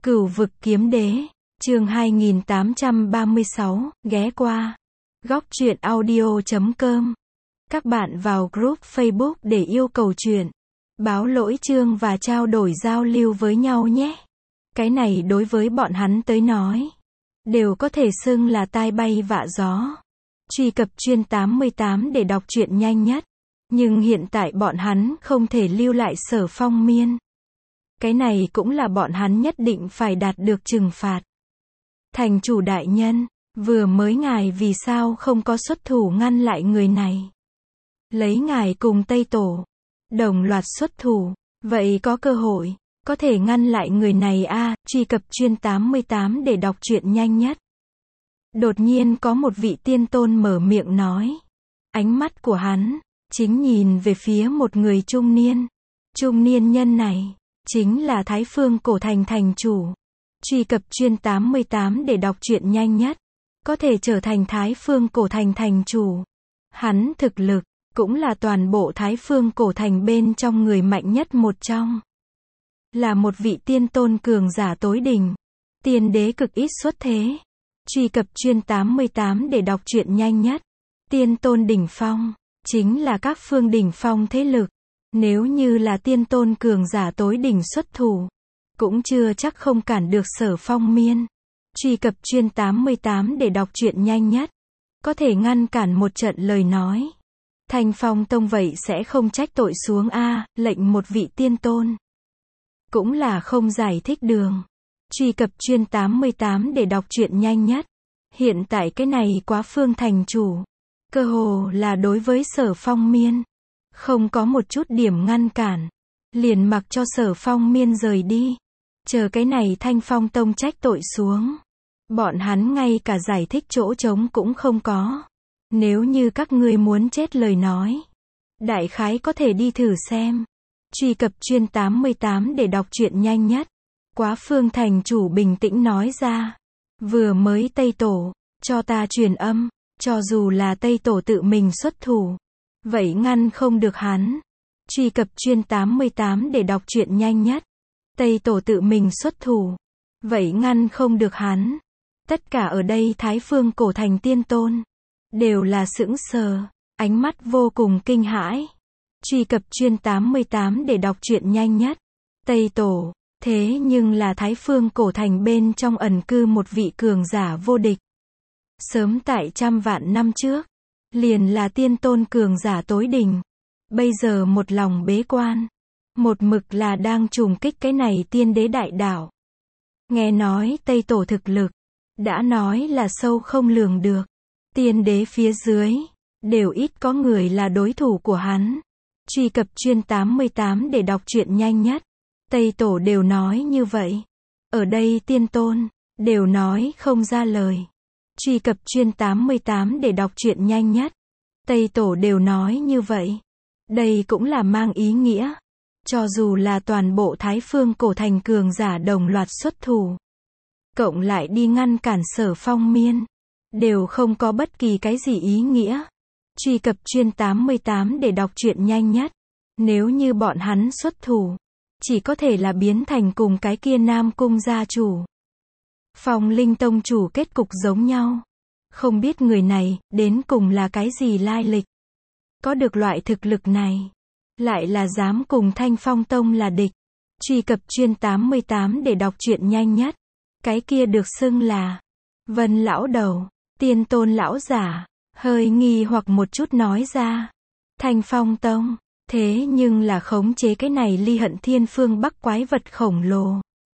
Cửu vực kiếm đế, chương 2836, ghé qua. Góc truyện audio.com. Các bạn vào group Facebook để yêu cầu truyện, báo lỗi chương và trao đổi giao lưu với nhau nhé. Cái này đối với bọn hắn tới nói, đều có thể xưng là tai bay vạ gió. Truy cập chuyên 88 để đọc truyện nhanh nhất. Nhưng hiện tại bọn hắn không thể lưu lại Sở Phong Miên. Cái này cũng là bọn hắn nhất định phải đạt được trừng phạt. Thành chủ đại nhân, vừa mới ngài vì sao không có xuất thủ ngăn lại người này? Lấy ngài cùng Tây Tổ, đồng loạt xuất thủ, vậy có cơ hội, có thể ngăn lại người này a. Truy cập chuyên 88 để đọc truyện nhanh nhất. Đột nhiên có một vị tiên tôn mở miệng nói. Ánh mắt của hắn chính nhìn về phía một người trung niên. Trung niên nhân này chính là Thái Phương Cổ Thành thành chủ. Truy cập chuyên 88 để đọc truyện nhanh nhất. Có thể trở thành Thái Phương Cổ Thành thành chủ. Hắn thực lực cũng là toàn bộ Thái Phương Cổ Thành bên trong người mạnh nhất một trong. Là một vị tiên tôn cường giả tối đỉnh. Tiên đế cực ít xuất thế. Truy cập chuyên 88 để đọc truyện nhanh nhất. Tiên tôn đỉnh phong chính là các phương đỉnh phong thế lực. Nếu như là tiên tôn cường giả tối đỉnh xuất thủ, cũng chưa chắc không cản được Sở Phong Miên. Truy cập chuyên 88 để đọc truyện nhanh nhất. Có thể ngăn cản một trận lời nói. Thanh Phong Tông vậy sẽ không trách tội xuống a. Lệnh một vị tiên tôn. Cũng là không giải thích đường. Truy cập chuyên 88 để đọc truyện nhanh nhất. Hiện tại cái này quá phương thành chủ. Cơ hồ là đối với Sở Phong Miên. Không có một chút điểm ngăn cản. Liền mặc cho Sở Phong Miên rời đi. Chờ cái này Thanh Phong Tông trách tội xuống. Bọn hắn ngay cả giải thích chỗ trống cũng không có. Nếu như các ngươi muốn chết lời nói, đại khái có thể đi thử xem. Truy cập chuyên 88 để đọc truyện nhanh nhất. Quá phương thành chủ bình tĩnh nói ra. Vừa mới Tây Tổ cho ta truyền âm. Cho dù là Tây Tổ tự mình xuất thủ, vậy ngăn không được hắn. Truy cập chuyên 88 để đọc truyện nhanh nhất. Tây Tổ tự mình xuất thủ, vậy ngăn không được hắn. Tất cả ở đây Thái Phương Cổ Thành tiên tôn đều là sững sờ, ánh mắt vô cùng kinh hãi. Truy cập chuyên 88 để đọc truyện nhanh nhất. Tây Tổ, thế nhưng là Thái Phương Cổ Thành bên trong ẩn cư một vị cường giả vô địch. Sớm tại trăm vạn năm trước, liền là tiên tôn cường giả tối đỉnh. Bây giờ một lòng bế quan, một mực là đang trùng kích cái này tiên đế đại đảo. Nghe nói Tây Tổ thực lực, đã nói là sâu không lường được. Tiên đế phía dưới, đều ít có người là đối thủ của hắn. Truy cập chuyên 88 để đọc truyện nhanh nhất. Tây Tổ đều nói như vậy. Ở đây tiên tôn, đều nói không ra lời. Truy cập chuyên 88 để đọc truyện nhanh nhất. Tây Tổ đều nói như vậy. Đây cũng là mang ý nghĩa. Cho dù là toàn bộ Thái Phương Cổ Thành cường giả đồng loạt xuất thủ, cộng lại đi ngăn cản Sở Phong Miên, đều không có bất kỳ cái gì ý nghĩa. Truy cập chuyên 88 để đọc truyện nhanh nhất. Nếu như bọn hắn xuất thủ, chỉ có thể là biến thành cùng cái kia Nam Cung gia chủ, Phong Linh Tông chủ kết cục giống nhau. Không biết người này, đến cùng là cái gì lai lịch. Có được loại thực lực này, lại là dám cùng Thanh Phong Tông là địch. Truy cập chuyên 88 để đọc truyện nhanh nhất. Cái kia được xưng là Vân lão đầu, tiên tôn lão giả, hơi nghi hoặc một chút nói ra. Thanh Phong Tông, thế nhưng là khống chế cái này Ly Hận Thiên Phương Bắc quái vật khổng lồ.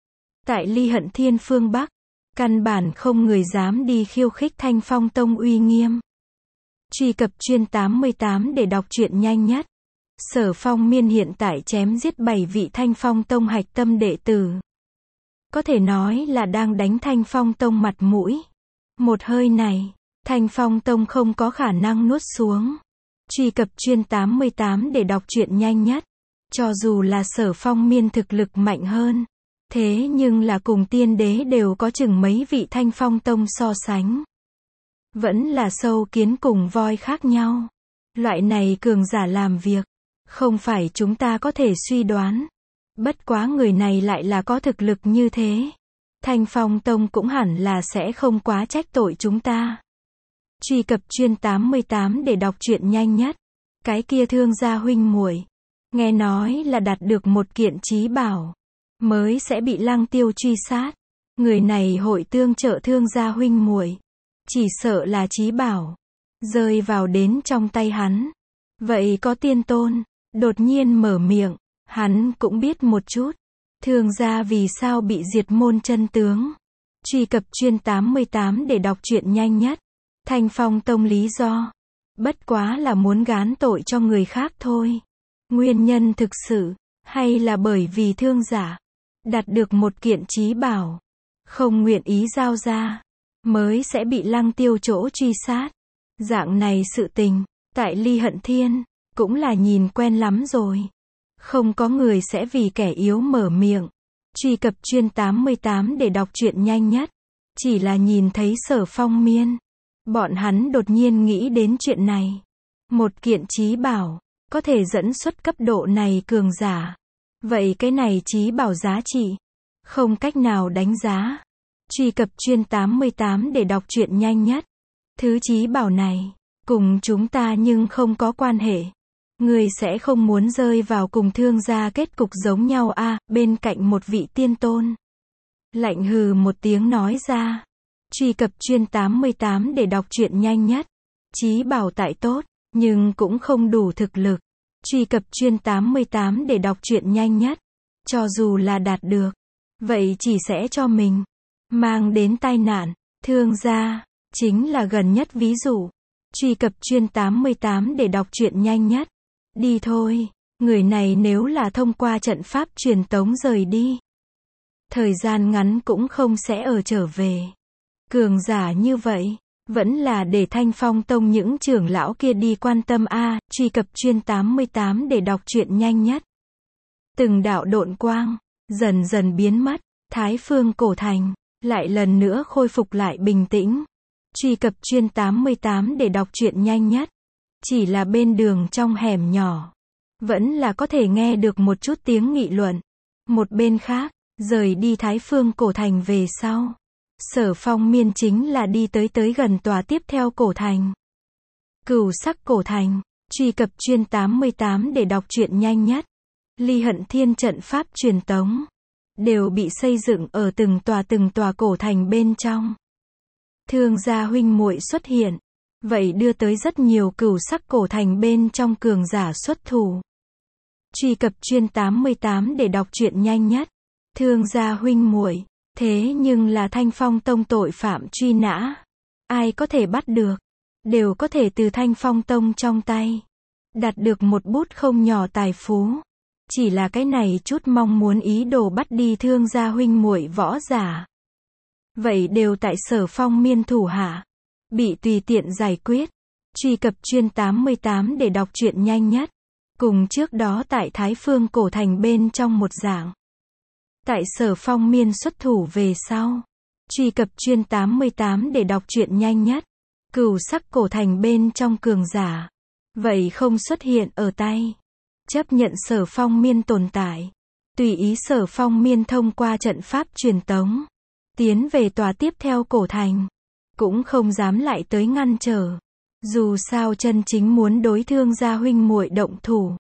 Tại Ly Hận Thiên Phương Bắc, căn bản không người dám đi khiêu khích Thanh Phong Tông uy nghiêm. Truy cập chuyên 88 để đọc truyện nhanh nhất. Sở Phong Miên hiện tại chém giết 7 vị Thanh Phong Tông hạch tâm đệ tử. Có thể nói là đang đánh Thanh Phong Tông mặt mũi. Một hơi này, Thanh Phong Tông không có khả năng nuốt xuống. Truy cập chuyên 88 để đọc truyện nhanh nhất. Cho dù là Sở Phong Miên thực lực mạnh hơn, thế nhưng là cùng tiên đế đều có chừng mấy vị Thanh Phong Tông so sánh. Vẫn là sâu kiến cùng voi khác nhau. Loại này cường giả làm việc, không phải chúng ta có thể suy đoán. Bất quá người này lại là có thực lực như thế. Thanh Phong Tông cũng hẳn là sẽ không quá trách tội chúng ta. Truy cập truyện 88 để đọc truyện nhanh nhất. Cái kia Thương gia huynh muội, nghe nói là đạt được một kiện chí bảo, mới sẽ bị Lăng Tiêu truy sát. Người này hội tương trợ Thương gia huynh muội, chỉ sợ là chí bảo rơi vào đến trong tay hắn. Vậy có tiên tôn đột nhiên mở miệng, hắn cũng biết một chút. Thương gia vì sao bị diệt môn chân tướng. Truy cập truyện 88 để đọc truyện nhanh nhất. Thanh Phong Tông lý do, bất quá là muốn gán tội cho người khác thôi. Nguyên nhân thực sự, hay là bởi vì thương giả đạt được một kiện chí bảo, không nguyện ý giao ra, mới sẽ bị Lăng Tiêu chỗ truy sát. Dạng này sự tình, tại Ly Hận Thiên, cũng là nhìn quen lắm rồi. Không có người sẽ vì kẻ yếu mở miệng. Truy cập truyện 88 để đọc truyện nhanh nhất. Chỉ là nhìn thấy Sở Phong Miên, bọn hắn đột nhiên nghĩ đến chuyện này. Một kiện chí bảo, có thể dẫn xuất cấp độ này cường giả. Vậy cái này chí bảo giá trị, không cách nào đánh giá. Truy cập truyện 88 để đọc truyện nhanh nhất. Thứ chí bảo này, cùng chúng ta nhưng không có quan hệ. Người sẽ không muốn rơi vào cùng Thương gia kết cục giống nhau a, bên cạnh một vị tiên tôn. Lạnh hừ một tiếng nói ra. Truy cập truyện 88 để đọc truyện nhanh nhất. Chí bảo tại tốt, nhưng cũng không đủ thực lực. Truy cập truyện 88 để đọc truyện nhanh nhất. Cho dù là đạt được, vậy chỉ sẽ cho mình mang đến tai nạn. Thương gia chính là gần nhất ví dụ. Truy cập truyện 88 để đọc truyện nhanh nhất. Đi thôi, người này nếu là thông qua trận pháp truyền tống rời đi, thời gian ngắn cũng không sẽ ở trở về. Cường giả như vậy, vẫn là để Thanh Phong Tông những trưởng lão kia đi quan tâm a. Truy cập truyện 88 để đọc truyện nhanh nhất. Từng đạo độn quang dần dần biến mất, Thái Phương cổ thành lại lần nữa khôi phục lại bình tĩnh. Truy cập truyện 88 để đọc truyện nhanh nhất. Chỉ là bên đường trong hẻm nhỏ, vẫn là có thể nghe được một chút tiếng nghị luận. Một bên khác, rời đi Thái Phương cổ thành về sau, Sở Phong Miên chính là đi tới gần tòa tiếp theo cổ thành. Cửu Sắc cổ thành. Truy cập truyện 88 để đọc truyện nhanh nhất. Ly Hận Thiên trận pháp truyền tống đều bị xây dựng ở từng tòa cổ thành bên trong. Thương gia huynh muội xuất hiện, vậy đưa tới rất nhiều Cửu Sắc cổ thành bên trong cường giả xuất thủ. Truy cập truyện 88 để đọc truyện nhanh nhất. Thương gia huynh muội, thế nhưng là Thanh Phong Tông tội phạm truy nã. Ai có thể bắt được, đều có thể từ Thanh Phong Tông trong tay đạt được một bút không nhỏ tài phú. Chỉ là cái này chút mong muốn ý đồ bắt đi thương gia huynh muội võ giả, vậy đều tại Sở Phong Miên thủ hạ, bị tùy tiện giải quyết. Truy cập truyện 88 để đọc truyện nhanh nhất. Cùng trước đó tại Thái Phương cổ thành bên trong một dạng. Tại Sở Phong Miên xuất thủ về sau. Truy cập truyện 88 để đọc truyện nhanh nhất. Cửu Sắc cổ thành bên trong cường giả, vậy không xuất hiện ở tay. Chấp nhận Sở Phong Miên tồn tại. Tùy ý Sở Phong Miên thông qua trận pháp truyền tống tiến về tòa tiếp theo cổ thành, cũng không dám lại tới ngăn trở. Dù sao chân chính muốn đối thương gia huynh muội động thủ,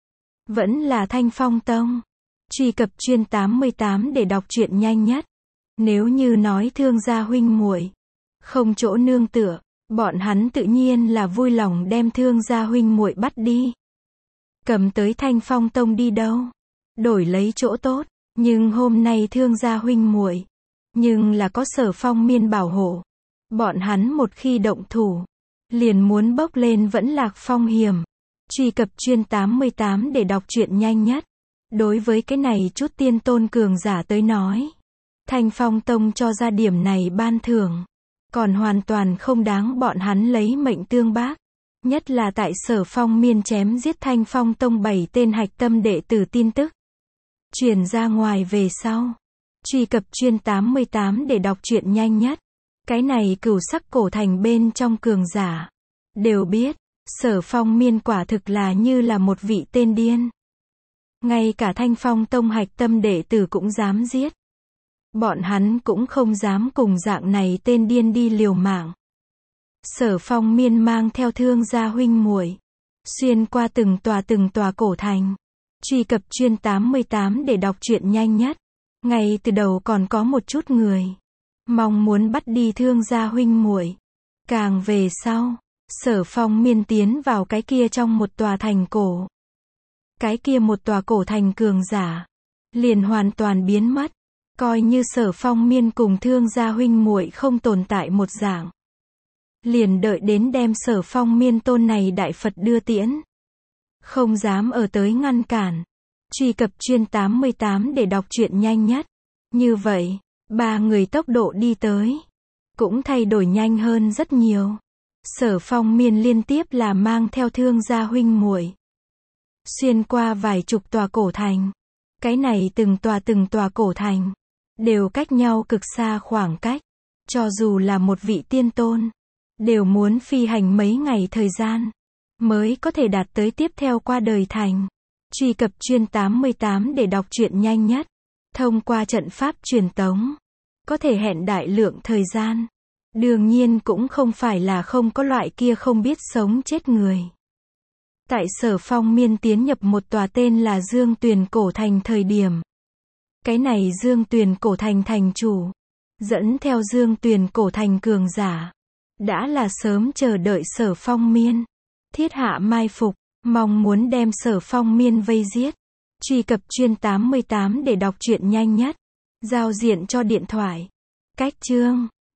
vẫn là Thanh Phong Tông. Truy cập truyện 88 để đọc truyện nhanh nhất. Nếu như nói thương gia huynh muội không chỗ nương tựa, bọn hắn tự nhiên là vui lòng đem thương gia huynh muội bắt đi, cầm tới Thanh Phong Tông đi đâu, đổi lấy chỗ tốt. Nhưng hôm nay thương gia huynh muội, nhưng là có Sở Phong Miên bảo hộ, bọn hắn một khi động thủ, liền muốn bốc lên vẫn lạc phong hiểm. Truy cập truyện 88 để đọc truyện nhanh nhất. Đối với cái này chút tiên tôn cường giả tới nói, Thanh Phong Tông cho ra điểm này ban thưởng, còn hoàn toàn không đáng bọn hắn lấy mệnh tương bác. Nhất là tại Sở Phong Miên chém giết Thanh Phong Tông 7 tên hạch tâm đệ tử tin tức truyền ra ngoài về sau. Truy cập truyện 88 để đọc truyện nhanh nhất. Cái này Cửu Sắc cổ thành bên trong cường giả đều biết, Sở Phong Miên quả thực là như là một vị tên điên. Ngay cả Thanh Phong Tông hạch tâm đệ tử cũng dám giết. Bọn hắn cũng không dám cùng dạng này tên điên đi liều mạng. Sở Phong Miên mang theo thương gia huynh muội, xuyên qua từng tòa cổ thành. Truy cập chuyên 88 để đọc truyện nhanh nhất. Ngay từ đầu còn có một chút người mong muốn bắt đi thương gia huynh muội. Càng về sau, Sở Phong Miên tiến vào cái kia trong một tòa thành cổ. Cái kia một tòa cổ thành cường giả liền hoàn toàn biến mất, coi như Sở Phong Miên cùng thương gia huynh muội không tồn tại một dạng. Liền đợi đến đem Sở Phong Miên tôn này đại Phật đưa tiễn. Không dám ở tới ngăn cản. Truy cập chuyên 88 để đọc truyện nhanh nhất. Như vậy, ba người tốc độ đi tới cũng thay đổi nhanh hơn rất nhiều. Sở Phong Miên liên tiếp là mang theo thương gia huynh muội, xuyên qua vài chục tòa cổ thành. Cái này từng tòa cổ thành đều cách nhau cực xa khoảng cách. Cho dù là một vị tiên tôn, đều muốn phi hành mấy ngày thời gian mới có thể đạt tới tiếp theo qua đời thành. Truy cập chuyên 88 để đọc truyện nhanh nhất. Thông qua trận pháp truyền tống, có thể hẹn đại lượng thời gian. Đương nhiên cũng không phải là không có loại kia không biết sống chết người. Tại Sở Phong Miên tiến nhập một tòa tên là Dương Tuyền cổ thành thời điểm, cái này Dương Tuyền cổ thành thành chủ dẫn theo Dương Tuyền cổ thành cường giả đã là sớm chờ đợi Sở Phong Miên, thiết hạ mai phục, mong muốn đem Sở Phong Miên vây giết. Truy cập chuyên 88 để đọc truyện nhanh nhất. Giao diện cho điện thoại. Cách chương